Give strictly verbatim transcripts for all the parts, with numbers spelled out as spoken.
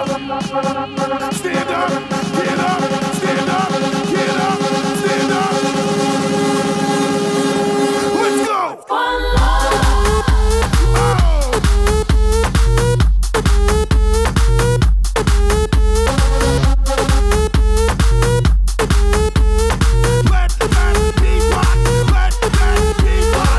Stand up, get up, stand up, get up, stand up. Let's go. One love. Oh. Let that beat rock. Let that beat rock.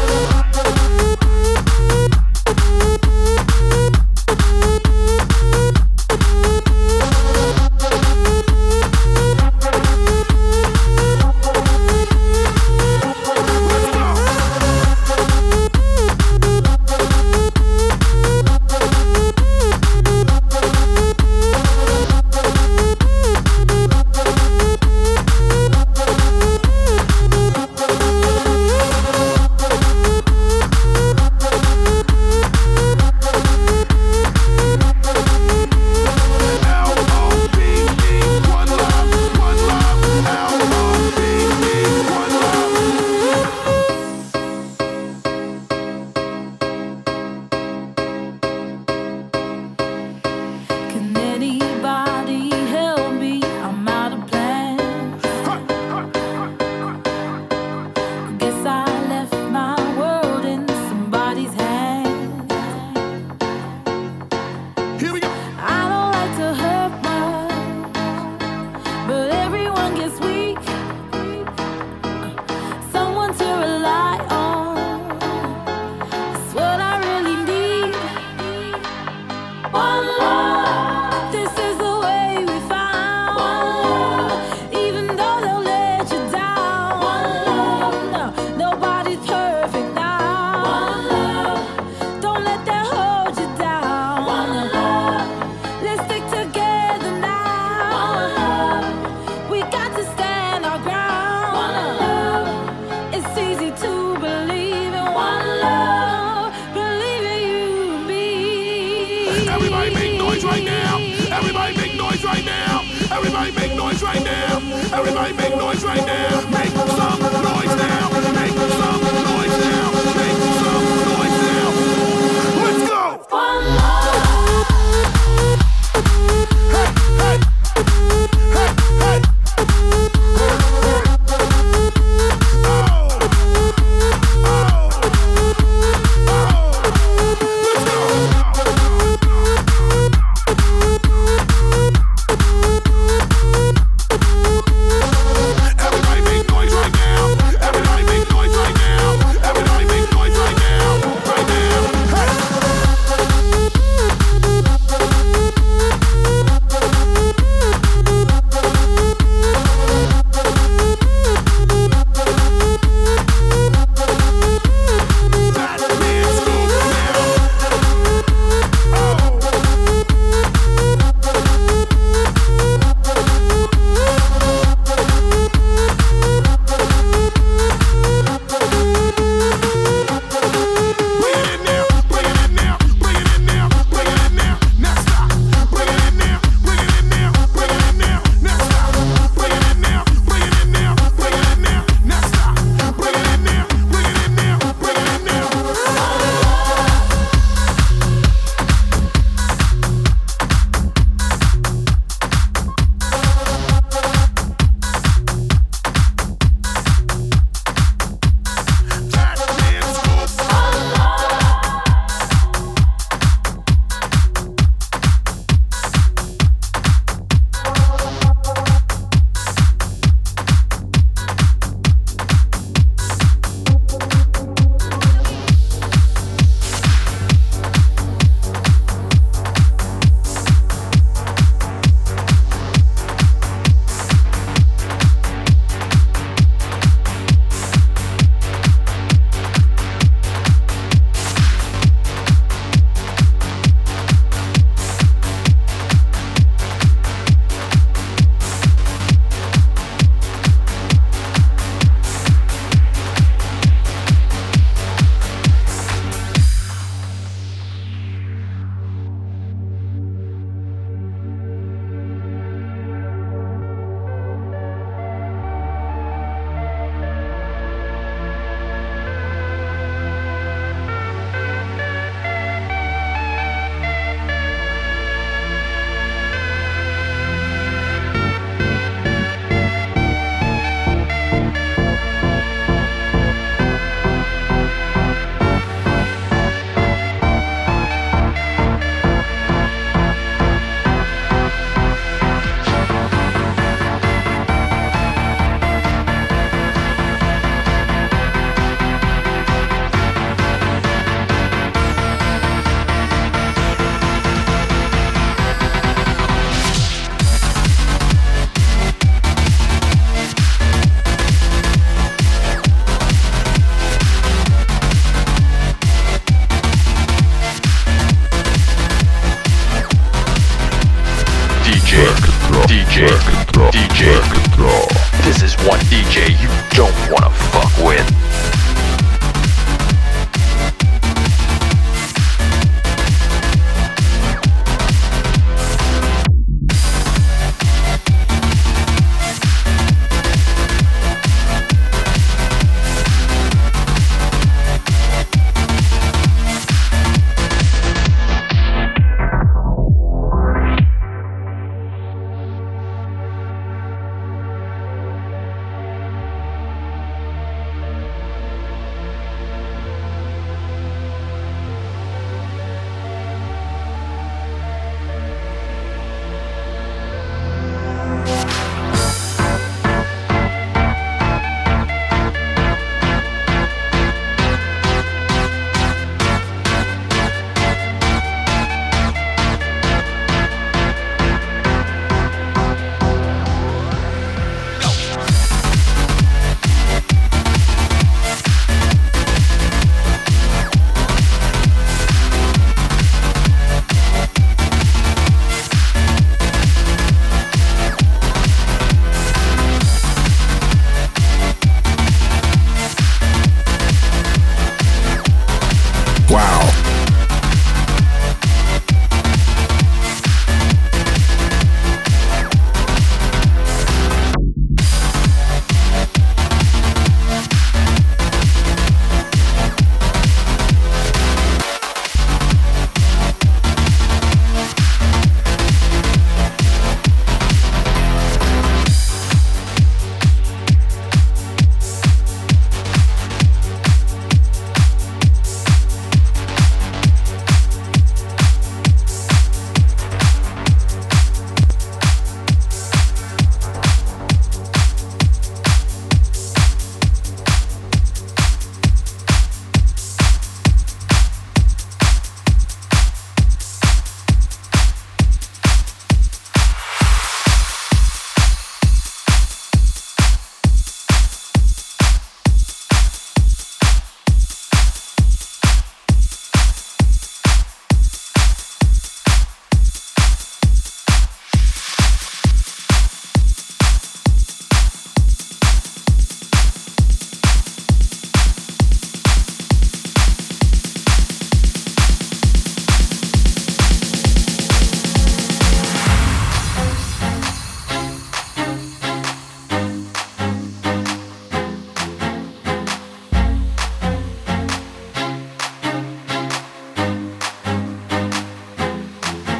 Everybody make noise right now. Everybody make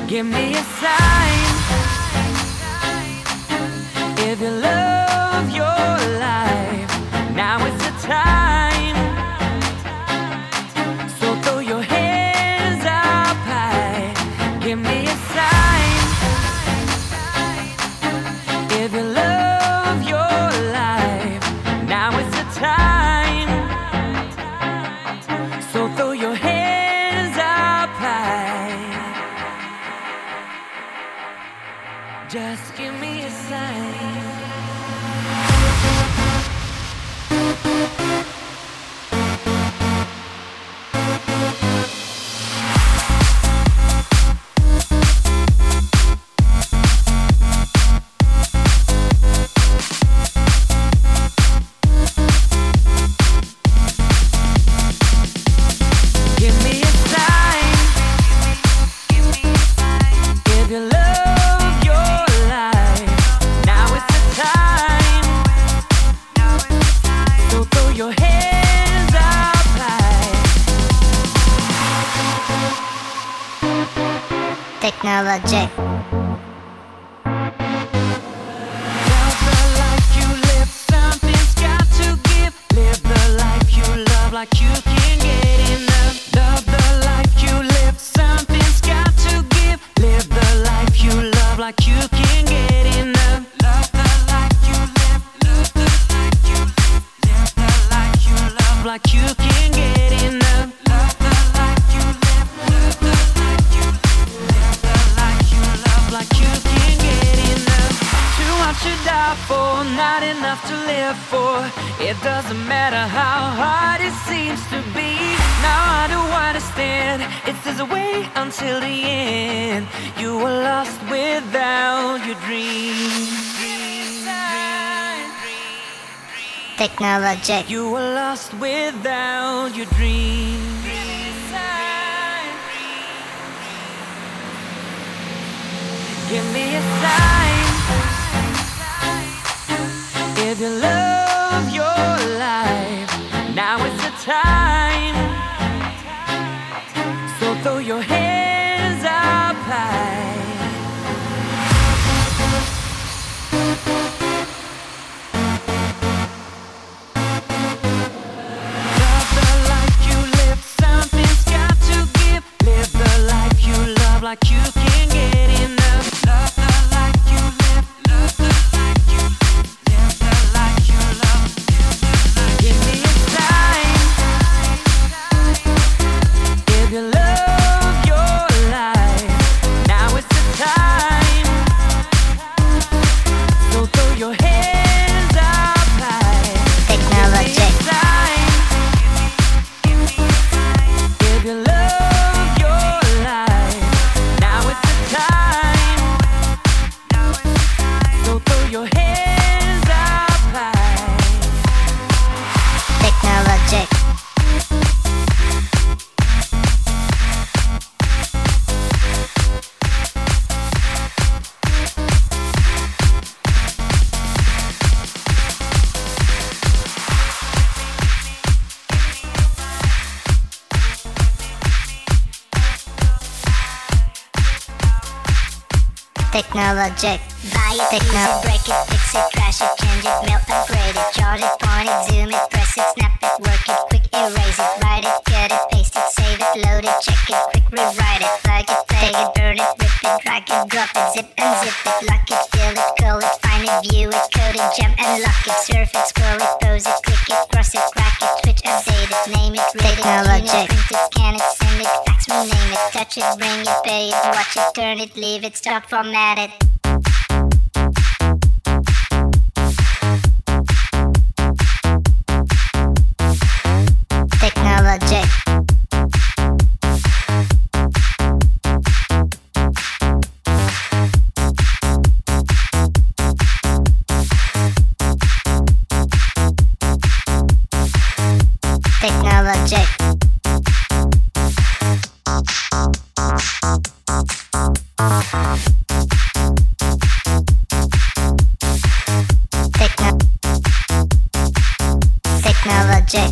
Give me a sign if you love your life. Now is the time. So throw your hands up high. Give me a sign if you love your life. Now is the time. So throw your hands up high. Just give me a sign. Technologic. Love the life you live, something's got to give. Live the life you love like you can get enough. Love the life you live, something's got to give. Live the life you love like you can get enough. Love the life you live, love the life you live. Live the life you love like you can get enough. Love the life you live, love the life you live. Like you can't get enough. Too much to die for, not enough to live for. It doesn't matter how hard it seems to be. Now I do understand. It's this way until the end. You were lost without your dreams. Technologic. You were lost without your dreams. Give me a sign if you love your life. Now is the time. So throw your hands up high. Love the life you live, something's got to give. Live the life you love like you can get enough. Love the life you live, love the life you live. Live the life you love, live the life. Give me a sign if you love your life. Now is the time. So throw your hands up high. Technologic. If you love your life, now is the time. So throw your hands up high. Technologic. Technologic. Buy it, techno, break it, fix it, crash it, change it, melt, upgrade it, charge it, point it, zoom it, press it, snap it, work it, quick erase it, write it, cut it, paste it, save it, load it, check it, quick rewrite it, plug it, play it, burn it, rip it, drag it, drop it, zip and zip it, lock it, fill it, call it, find it, view it, code it, jump and lock it, surf it, scroll it, pose it, click it, cross it, crack it, switch, update it, name it, rate it, tune it, print it, scan it, send it, fax, rename it, touch it, bring it, pay it, watch it, turn it, leave it, start, format it. Technologic. Technologic. Techno- Technologic.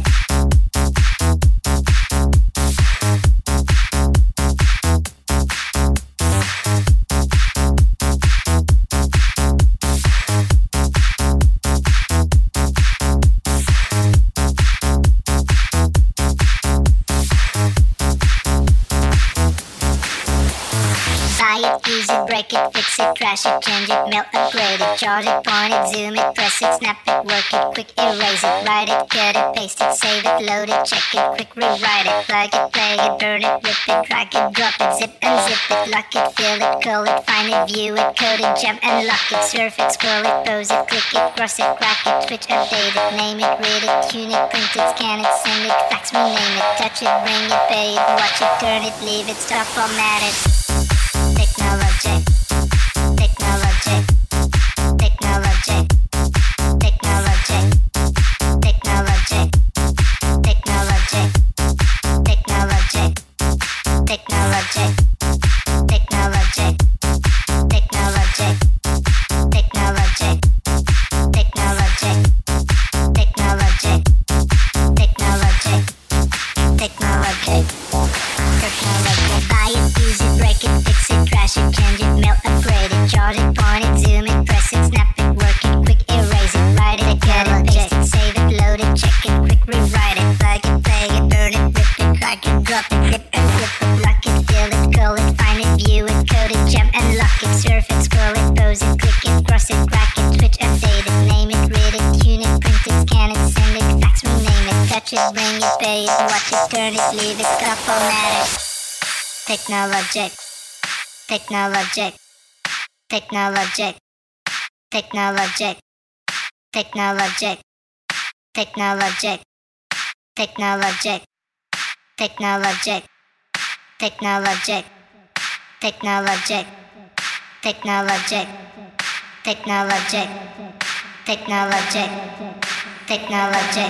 it, break it, fix it, crash it, change it, melt, upgrade it, charge it, point it, zoom it, press it, snap it, work it, quick erase it, write it, cut it, paste it, save it, load it, check it, quick rewrite it, plug it, play it, burn it, rip it, drag it, drop it, zip and zip it, lock it, fill it, call it, find it, view it, code it, jump and lock it, surf it, scroll it, pose it, click it, cross it, crack it, switch, update it, name it, read it, tune it, print it, scan it, send it, fax, rename it, touch it, bring it, pay it, watch it, turn it, leave it, stop, format it. Technologic, technologic, technologic, technologic, technologic, technologic, technologic, technologic, technologic, technologic, technologic, technologic, technologic, technologic, technologic, technologic. Buy it, use it, break it, fix it, crash it, change it, melt, upgrade it, charge it, point it, zoom it, press it, snap it, work it, quick erase it, write it, cut it, paste it, save it, load it, check it, quick rewrite it, plug it, play it, burn it, rip it, crack it, drop it, flip and flip it, lock it, fill it, call it, find it, view it, code it, jump and lock it, surf it, scroll it, pose it, click it, cross it, crack it, switch, update it, name it, read it, tune it, print it, scan it, send it, fax, rename it, touch it, bring it, pay it, watch it, turn it, leave it, stop, format it. Technologic, technologic, technologic, technologic, technologic, technologic, technologic, technologic, technologic, technologic, technologic, technologic, technologic, technologic,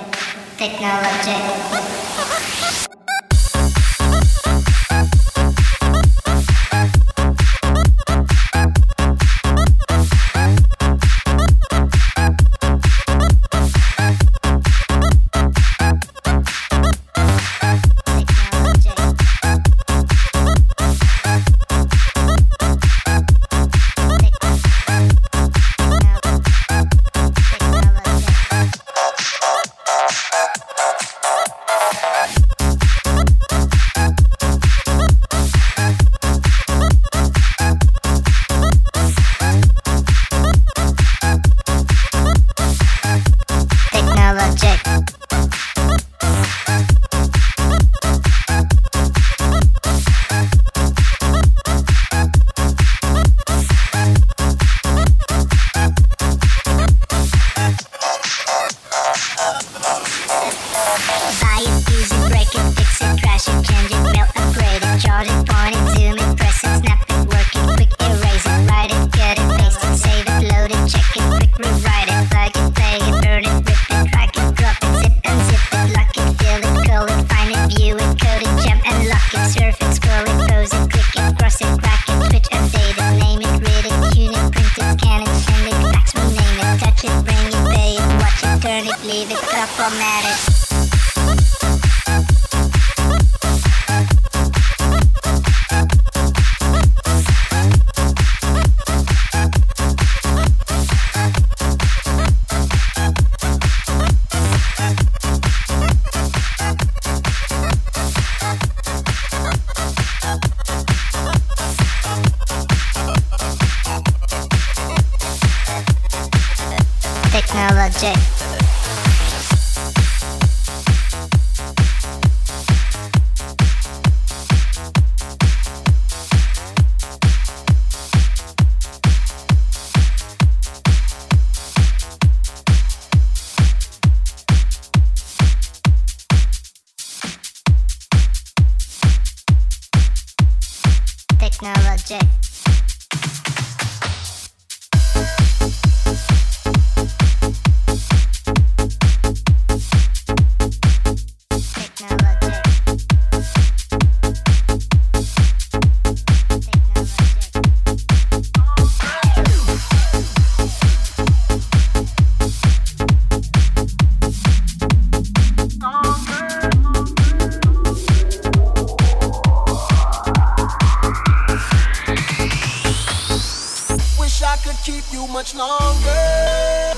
technologic. Technologic. Technologic. Much longer.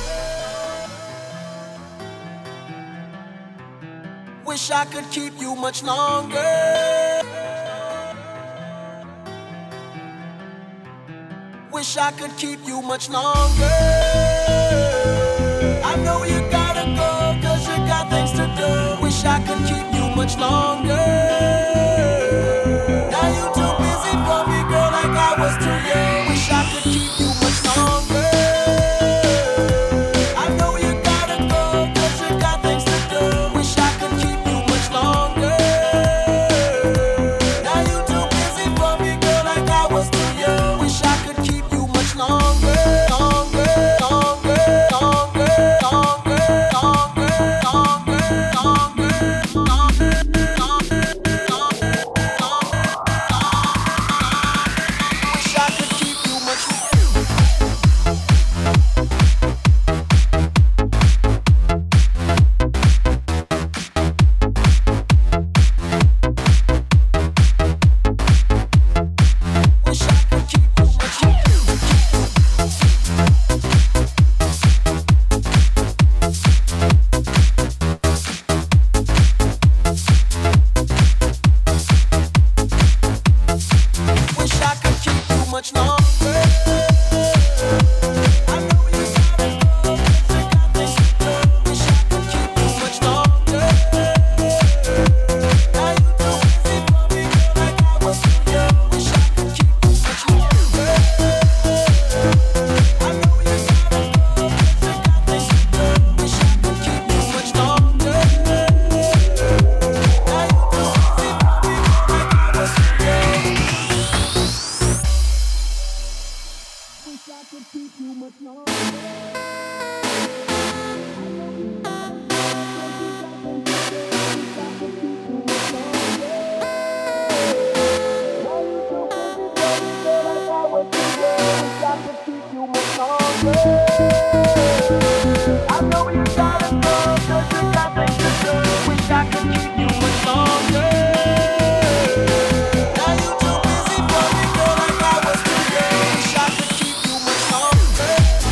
Wish I could keep you much longer. Wish I could keep you much longer. I know you gotta go, cause you got things to do. Wish I could keep you much longer. Now you too busy for me, girl, like I was too young. Wish I could keep you much longer. I know you gotta go, cause you got things to do. Wish I could keep you much longer. Now you too busy for me, girl, like I was too young. Wish I could keep you much longer, longer, longer, longer, longer, longer, longer, longer, longer, longer, longer. Wish I could keep you much Wish I could keep you much Wish I could keep you much longer. I know you gotta go, 'cause you got things to do. Wish I could keep you much longer. Now you too busy for me, girl, like I was too young. Wish I could keep you much longer. I know you gotta go, 'cause you got things to do. Wish I could keep you much longer. Now you too busy for me, girl, like I was too young. Wish I could keep you much longer. I know you gotta go, 'cause you got things to do. Wish I could keep you much longer. Now you too busy for me, girl, like I was too young. Wish I could keep you much longer.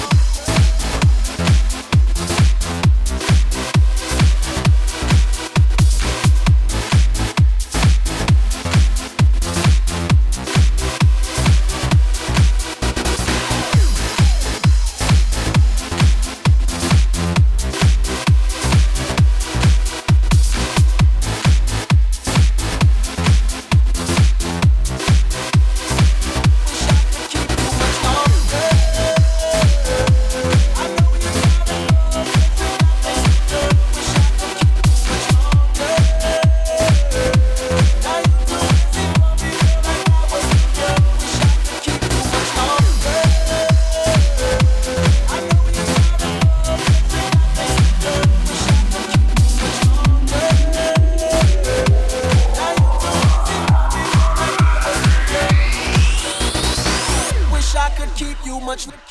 Wish I could keep you much longer. I know you gotta go, 'cause you got things to do. Wish I could keep you much longer. Now you too busy for me, girl, like I was too young. Wish I could keep you much longer. I know you gotta go, 'cause you got things to do. Wish I could keep you much longer. Now you too busy for me, girl, like I was too young. Wish I could keep you much longer.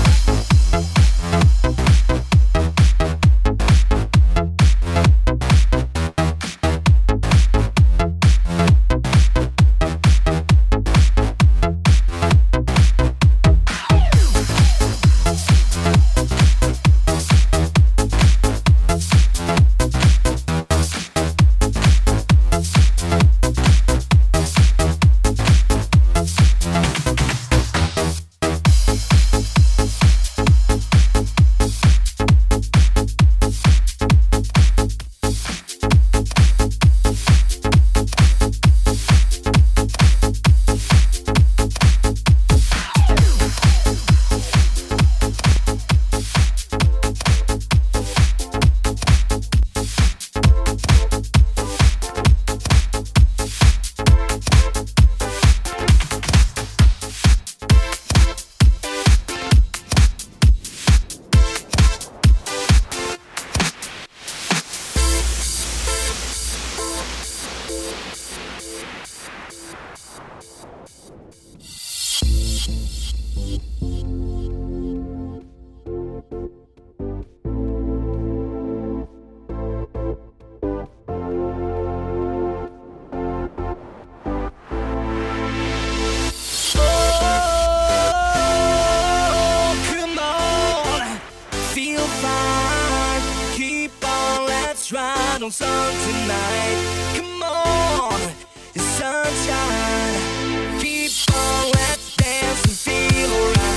on song tonight. Come on, the sunshine. Keep on, let's dance and feel alright.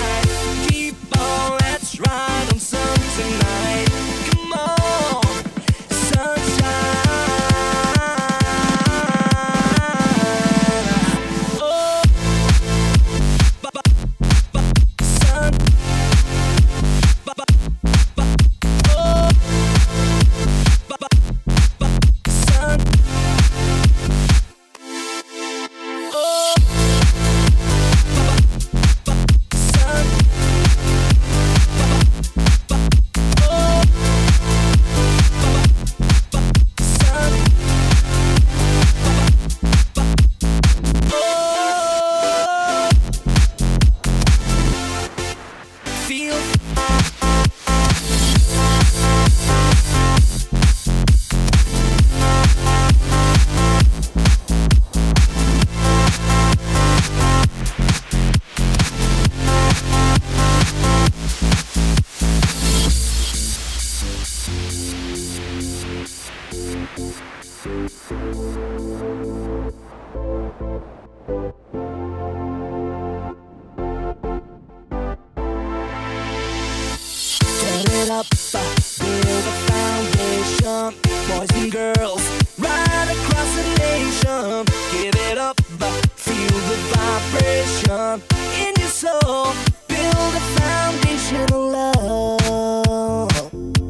Turn it up, uh, build a foundation. Boys and girls, right across the nation. Give it up, uh, feel the vibration in your soul. Build a foundation of love.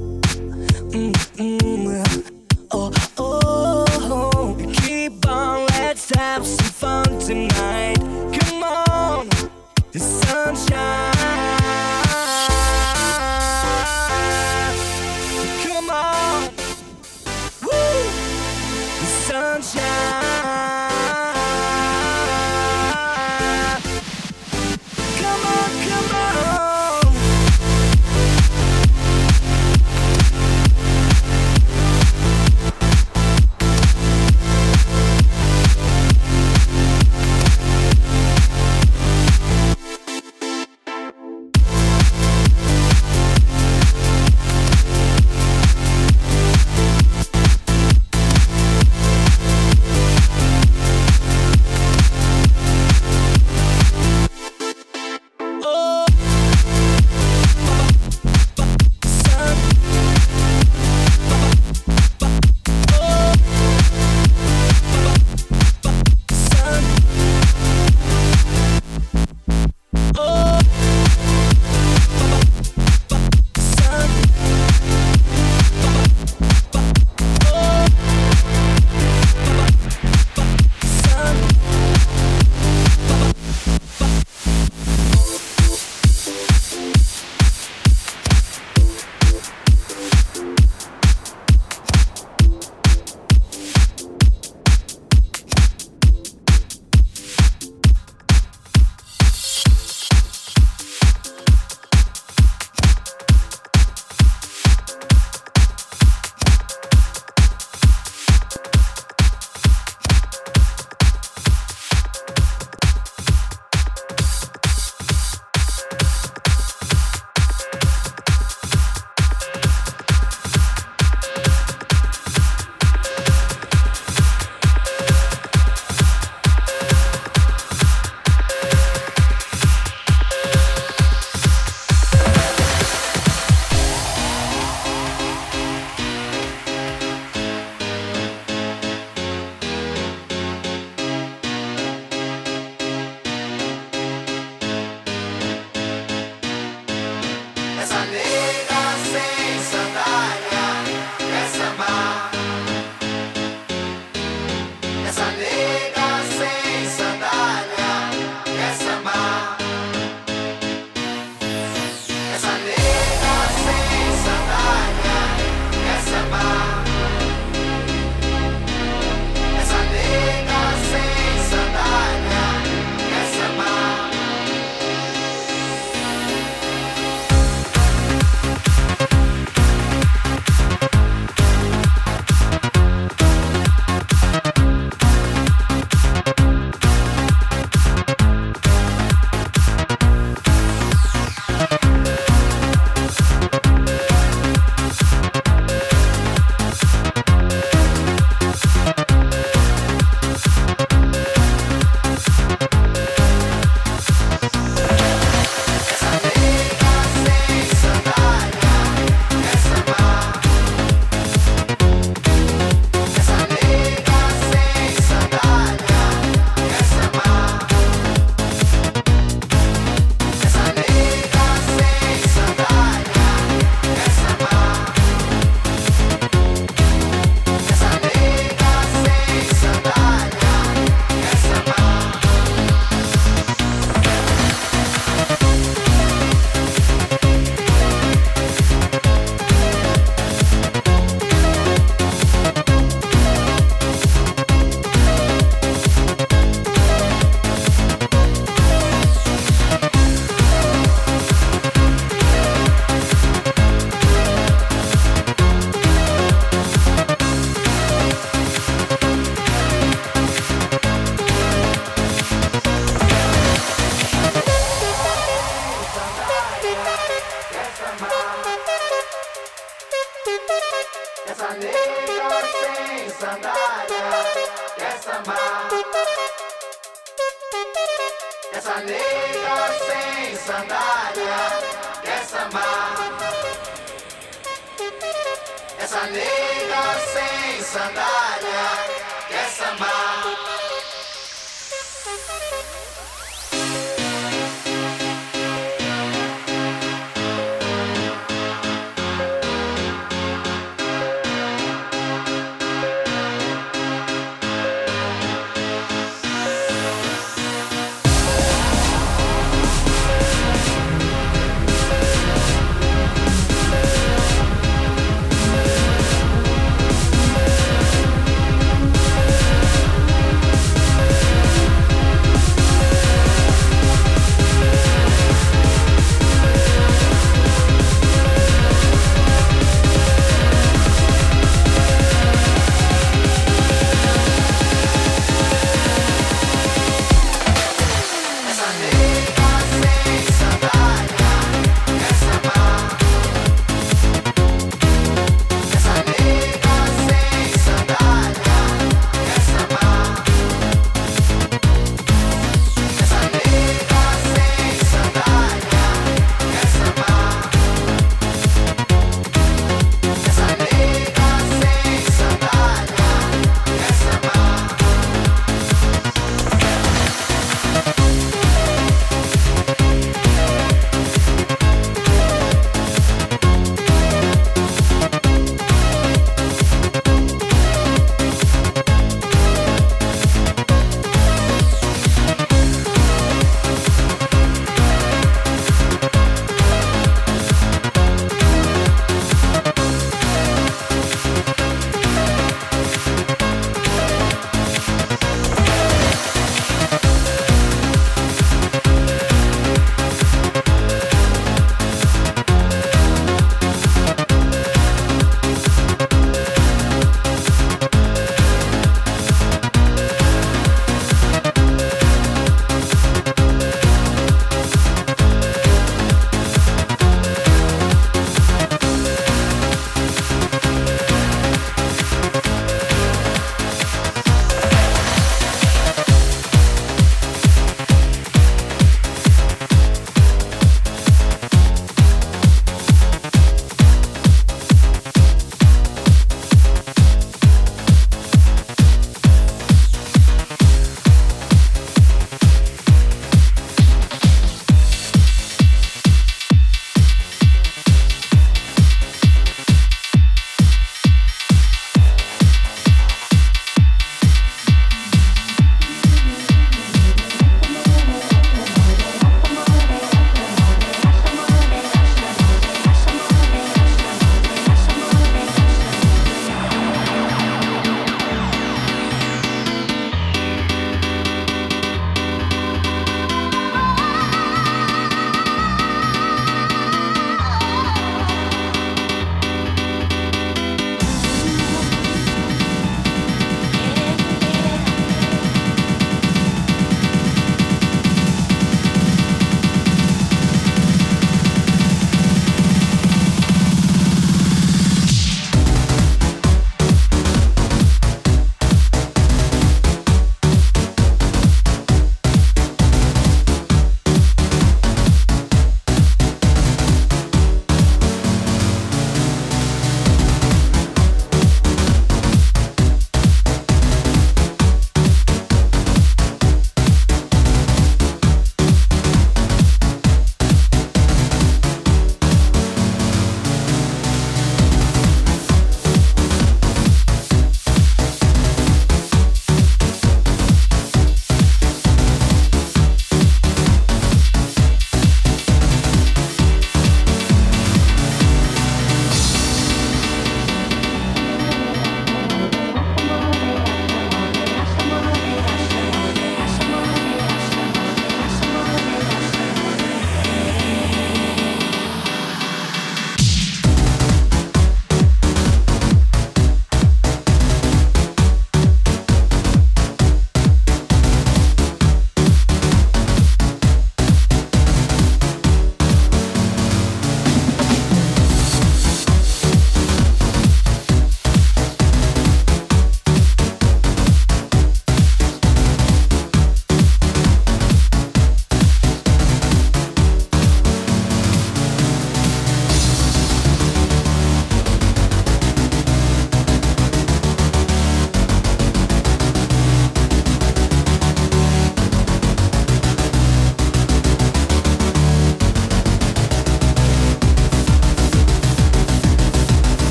Mm-mm. Oh, oh, oh. Keep on, let's have some fun tonight. Come on, the sunshine. Come on, woo, the sunshine. Come on, come on. Essa nega sem sandália. quer sambar. Essa nega sem sandália quer sambar. Essa nega sem sandália quer sambar.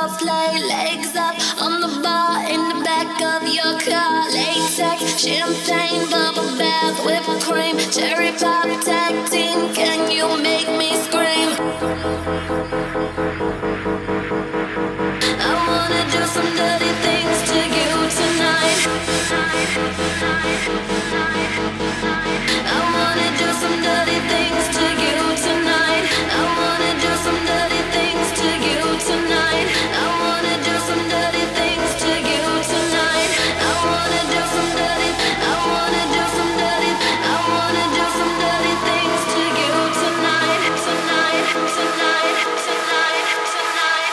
false light, legs up on the bar in the back of your car. Latex, champagne, bubble bath, whipped cream, cherry pop, tag team. Can you make me scream? I wanna do some dirty things to you tonight. I wanna do some dirty things to you tonight. I wanna do some dirty things to you tonight. I wanna do some dirty things to you tonight. I wanna do some dirty. I wanna do some dirty. I wanna do some dirty things to you tonight. Tonight. Tonight. Tonight. Tonight.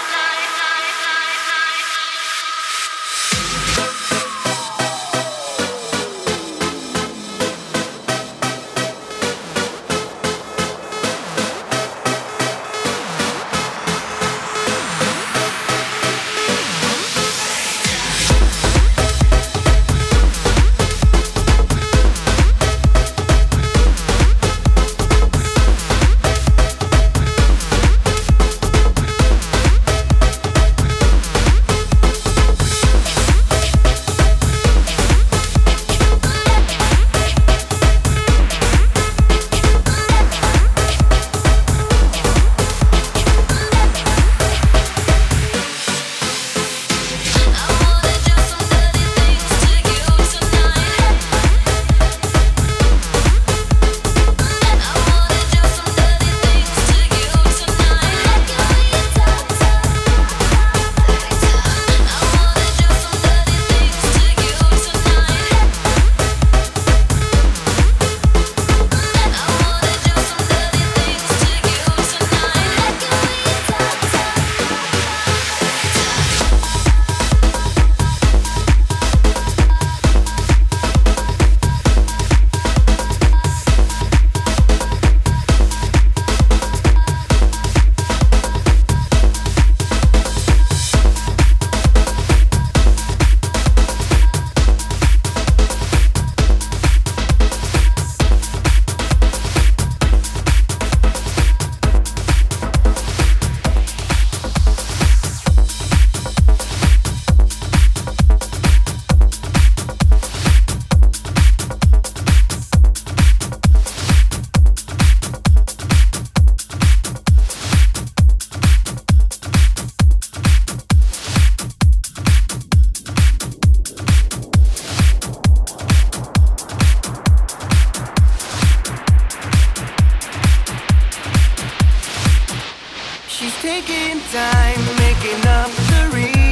taking time, making up the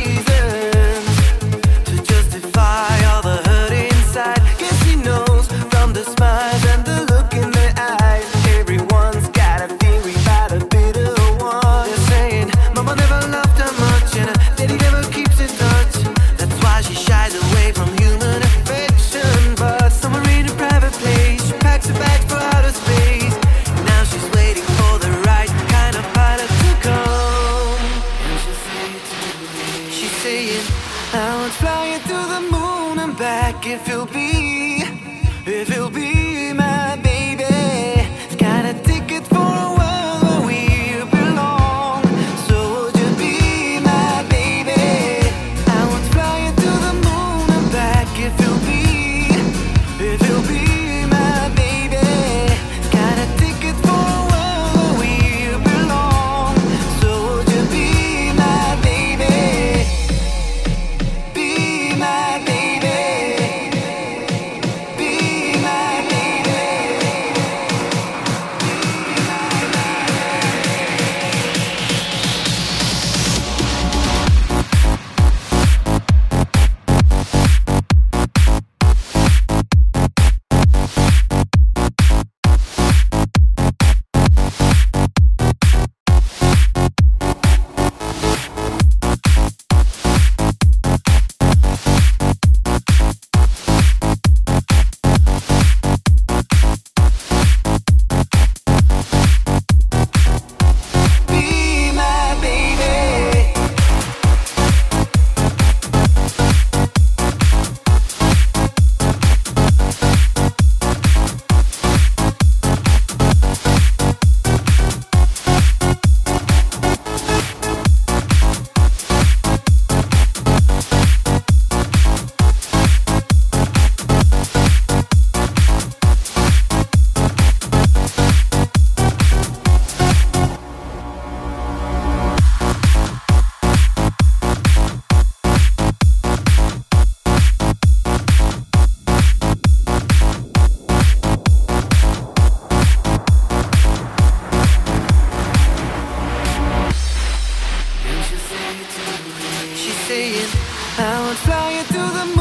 reasons to justify all the hurt inside. Guess he knows from the smiles and the look in their eyes. Everyone's got a theory about a bitter one. They're saying mama never loved her much and her daddy never keeps in touch. That's why she shies away from human affection. But somewhere in a private place, she packs a bag for outer space. Now she's waiting for the right kind of pilot to come. And she'll say it to me. She's saying, I want flying to the moon and back if you'll be, if you'll be my baby. Got a ticket for a world where we belong. So would you be my baby? I want flying to the moon and back if you'll be, if you'll be my baby. Got a ticket for a world where we belong. So would you be my baby? Be my baby. Be my saying I would fly you to the